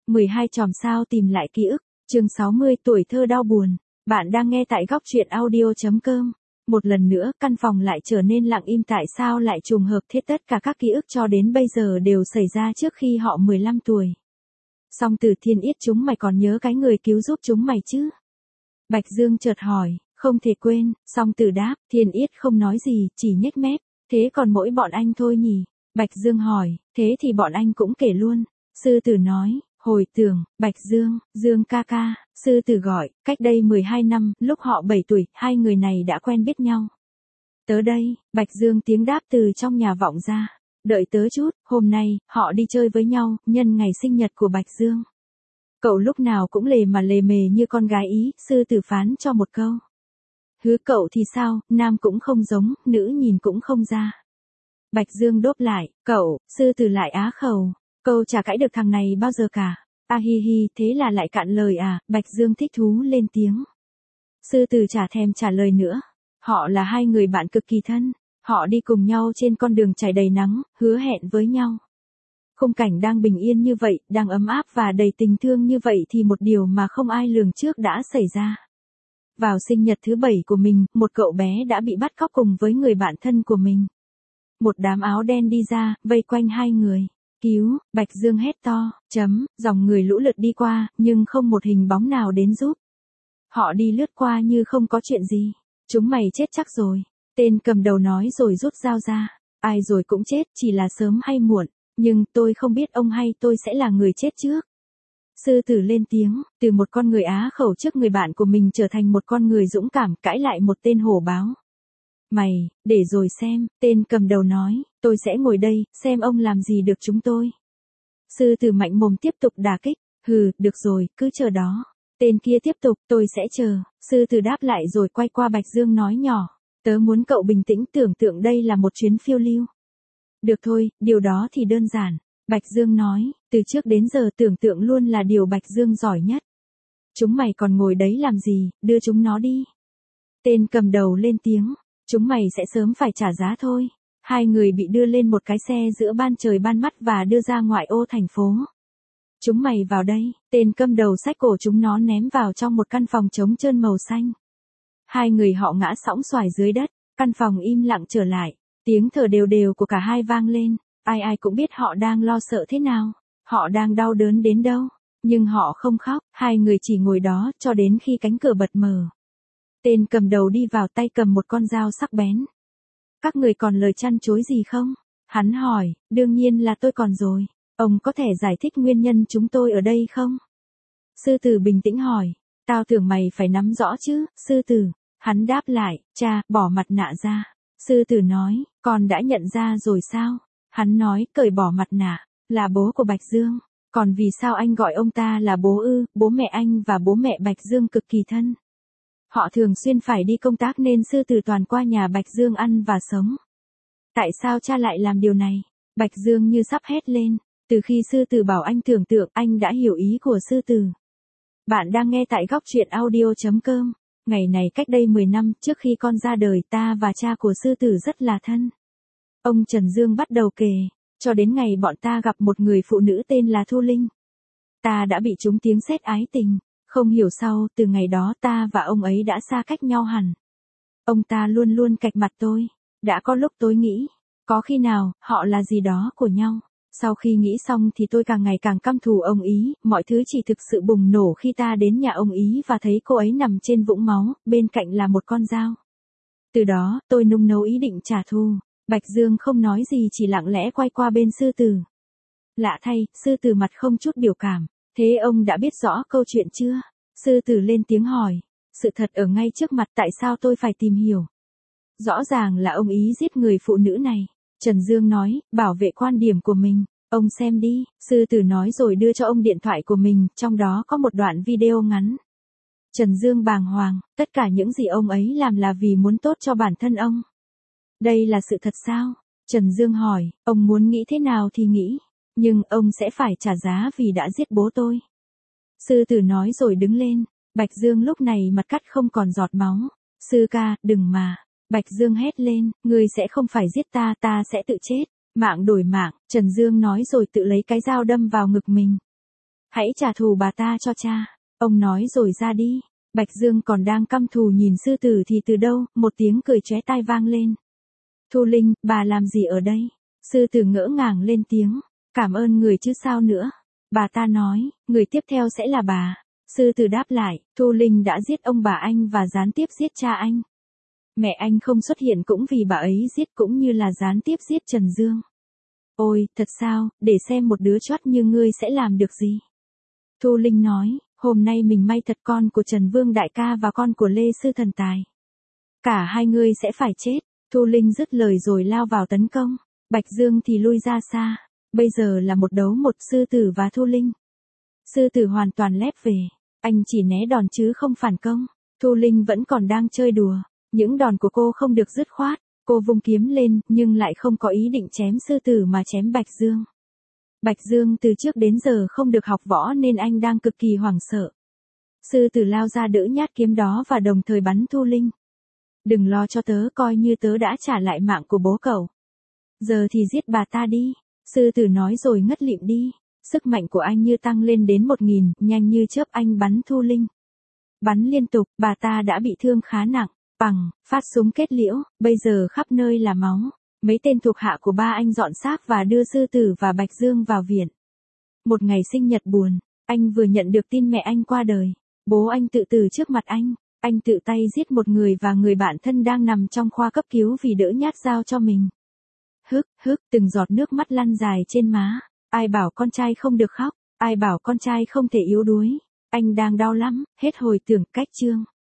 12 chòm sao tìm lại ký ức, chương 60 tuổi thơ đau buồn. Bạn đang nghe tại góc truyện audio.com. Một lần nữa, căn phòng lại trở nên lặng im, tại sao lại trùng hợp thế, tất cả các ký ức cho đến bây giờ đều xảy ra trước khi họ 15 tuổi. Song Tử Thiên Yết, chúng mày còn nhớ cái người cứu giúp chúng mày chứ? Bạch Dương chợt hỏi. Không thể quên, Song Tử đáp. Thiên Yết không nói gì, chỉ nhếch mép. Thế còn mỗi bọn anh thôi nhỉ? Bạch Dương hỏi. Thế thì bọn anh cũng kể luôn. Sư Tử nói. Hồi tưởng, Bạch Dương, Dương ca ca, Sư Tử gọi, cách đây 12 năm, lúc họ 7 tuổi, hai người này đã quen biết nhau. Tớ đây, Bạch Dương tiếng đáp từ trong nhà vọng ra. Đợi tớ chút, hôm nay, họ đi chơi với nhau, nhân ngày sinh nhật của Bạch Dương. Cậu lúc nào cũng lề mà lề mề như con gái ý, Sư Tử phán cho một câu. Hứ, cậu thì sao, nam cũng không giống, nữ nhìn cũng không ra. Bạch Dương đốp lại, cậu, Sư Tử lại á khẩu. Câu chả cãi được thằng này bao giờ cả. A hi hi, thế là lại cạn lời à? Bạch Dương thích thú lên tiếng. Sư Tử chả thèm trả lời nữa. Họ là hai người bạn cực kỳ thân. Họ đi cùng nhau trên con đường trải đầy nắng, hứa hẹn với nhau. Khung cảnh đang bình yên như vậy, đang ấm áp và đầy tình thương như vậy thì một điều mà không ai lường trước đã xảy ra. Vào sinh nhật thứ 7 của mình, một cậu bé đã bị bắt cóc cùng với người bạn thân của mình. Một đám áo đen đi ra, vây quanh hai người. Cứu, Bạch Dương hét to, dòng người lũ lượt đi qua, nhưng không một hình bóng nào đến giúp. Họ đi lướt qua như không có chuyện gì. Chúng mày chết chắc rồi. Tên cầm đầu nói rồi rút dao ra. Ai rồi cũng chết, chỉ là sớm hay muộn. Nhưng tôi không biết ông hay tôi sẽ là người chết trước. Sư Tử lên tiếng, từ một con người á khẩu trước người bạn của mình trở thành một con người dũng cảm cãi lại một tên hổ báo. Mày, để rồi xem, tên cầm đầu nói, tôi sẽ ngồi đây, xem ông làm gì được chúng tôi. Sư Tử mạnh mồm tiếp tục đả kích, hừ, được rồi, cứ chờ đó. Tên kia tiếp tục, tôi sẽ chờ. Sư Tử đáp lại rồi quay qua Bạch Dương nói nhỏ, tớ muốn cậu bình tĩnh, tưởng tượng đây là một chuyến phiêu lưu. Được thôi, điều đó thì đơn giản. Bạch Dương nói, từ trước đến giờ tưởng tượng luôn là điều Bạch Dương giỏi nhất. Chúng mày còn ngồi đấy làm gì, đưa chúng nó đi. Tên cầm đầu lên tiếng, chúng mày sẽ sớm phải trả giá thôi. Hai người bị đưa lên một cái xe giữa ban trời ban mắt và đưa ra ngoại ô thành phố. Chúng mày vào đây, tên cầm đầu xách cổ chúng nó ném vào trong một căn phòng trống trơn màu xanh. Hai người họ ngã sõng xoài dưới đất, căn phòng im lặng trở lại. Tiếng thở đều đều của cả hai vang lên, ai ai cũng biết họ đang lo sợ thế nào, họ đang đau đớn đến đâu, nhưng họ không khóc, hai người chỉ ngồi đó cho đến khi cánh cửa bật mở. Tên cầm đầu đi vào, tay cầm một con dao sắc bén. Các người còn lời chăn chối gì không? Hắn hỏi, đương nhiên là tôi còn rồi, ông có thể giải thích nguyên nhân chúng tôi ở đây không? Sư Tử bình tĩnh hỏi, tao tưởng mày phải nắm rõ chứ, Sư Tử. Hắn đáp lại, cha, bỏ mặt nạ ra. Sư Tử nói, con đã nhận ra rồi sao? Hắn nói, cởi bỏ mặt nạ, là bố của Bạch Dương. Còn vì sao anh gọi ông ta là bố ư? Bố mẹ anh và bố mẹ Bạch Dương cực kỳ thân. Họ thường xuyên phải đi công tác nên Sư Tử toàn qua nhà Bạch Dương ăn và sống. Tại sao cha lại làm điều này? Bạch Dương như sắp hét lên. Từ khi Sư Tử bảo anh tưởng tượng, anh đã hiểu ý của Sư Tử. Bạn đang nghe tại góc truyện audio.com. Ngày này cách đây 10 năm, trước khi con ra đời, ta và cha của Sư Tử rất là thân. Ông Trần Dương bắt đầu kể, cho đến ngày bọn ta gặp một người phụ nữ tên là Thu Linh. Ta đã bị trúng tiếng sét ái tình, không hiểu sao, từ ngày đó ta và ông ấy đã xa cách nhau hẳn. Ông ta luôn luôn cạch mặt tôi, đã có lúc tôi nghĩ, có khi nào, họ là gì đó của nhau. Sau khi nghĩ xong thì tôi càng ngày càng căm thù ông ý, mọi thứ chỉ thực sự bùng nổ khi ta đến nhà ông ý và thấy cô ấy nằm trên vũng máu, bên cạnh là một con dao. Từ đó, tôi nung nấu ý định trả thù. Bạch Dương không nói gì, chỉ lặng lẽ quay qua bên Sư Tử. Lạ thay, Sư Tử mặt không chút biểu cảm. Thế ông đã biết rõ câu chuyện chưa? Sư Tử lên tiếng hỏi. Sự thật ở ngay trước mặt, tại sao tôi phải tìm hiểu? Rõ ràng là ông ý giết người phụ nữ này. Trần Dương nói, bảo vệ quan điểm của mình. Ông xem đi, Sư Tử nói rồi đưa cho ông điện thoại của mình, trong đó có một đoạn video ngắn. Trần Dương bàng hoàng, tất cả những gì ông ấy làm là vì muốn tốt cho bản thân ông. Đây là sự thật sao? Trần Dương hỏi, ông muốn nghĩ thế nào thì nghĩ, nhưng ông sẽ phải trả giá vì đã giết bố tôi. Sư Tử nói rồi đứng lên. Bạch Dương lúc này mặt cắt không còn giọt máu. Sư ca, đừng mà. Bạch Dương hét lên, ngươi sẽ không phải giết ta, ta sẽ tự chết. Mạng đổi mạng, Trần Dương nói rồi tự lấy cái dao đâm vào ngực mình. Hãy trả thù bà ta cho cha. Ông nói rồi ra đi. Bạch Dương còn đang căm thù nhìn sư tử thì từ đâu, một tiếng cười chóe tai vang lên. Thu Linh, bà làm gì ở đây? Sư tử ngỡ ngàng lên tiếng. Cảm ơn người chứ sao nữa. Bà ta nói, người tiếp theo sẽ là bà. Sư tử đáp lại, Thu Linh đã giết ông bà anh và gián tiếp giết cha anh. Mẹ anh không xuất hiện cũng vì bà ấy giết cũng như là gián tiếp giết Trần Dương. Ôi, thật sao, để xem một đứa chót như ngươi sẽ làm được gì. Thu Linh nói, hôm nay mình may thật con của Trần Vương đại ca và con của Lê Sư Thần Tài. Cả hai ngươi sẽ phải chết. Thu Linh dứt lời rồi lao vào tấn công. Bạch Dương thì lui ra xa. Bây giờ là một đấu một sư tử và Thu Linh. Sư tử hoàn toàn lép về. Anh chỉ né đòn chứ không phản công. Thu Linh vẫn còn đang chơi đùa. Những đòn của cô không được dứt khoát. Cô vung kiếm lên nhưng lại không có ý định chém sư tử mà chém Bạch Dương. Bạch Dương từ trước đến giờ không được học võ nên anh đang cực kỳ hoảng sợ. Sư tử lao ra đỡ nhát kiếm đó và đồng thời bắn Thu Linh. Đừng lo cho tớ, coi như tớ đã trả lại mạng của bố cậu. Giờ thì giết bà ta đi. Sư tử nói rồi ngất lịm đi. Sức mạnh của anh như tăng lên đến 1000, nhanh như chớp anh bắn Thu Linh. Bắn liên tục, bà ta đã bị thương khá nặng. Bằng, phát súng kết liễu, bây giờ khắp nơi là máu. Mấy tên thuộc hạ của ba anh dọn xác và đưa sư tử và Bạch Dương vào viện. Một ngày sinh nhật buồn, anh vừa nhận được tin mẹ anh qua đời. Bố anh tự tử trước mặt anh tự tay giết một người và người bạn thân đang nằm trong khoa cấp cứu vì đỡ nhát dao cho mình. Hức, từng giọt nước mắt lăn dài trên má. Ai bảo con trai không được khóc, ai bảo con trai không thể yếu đuối. Anh đang đau lắm, hết hồi tưởng cách chương.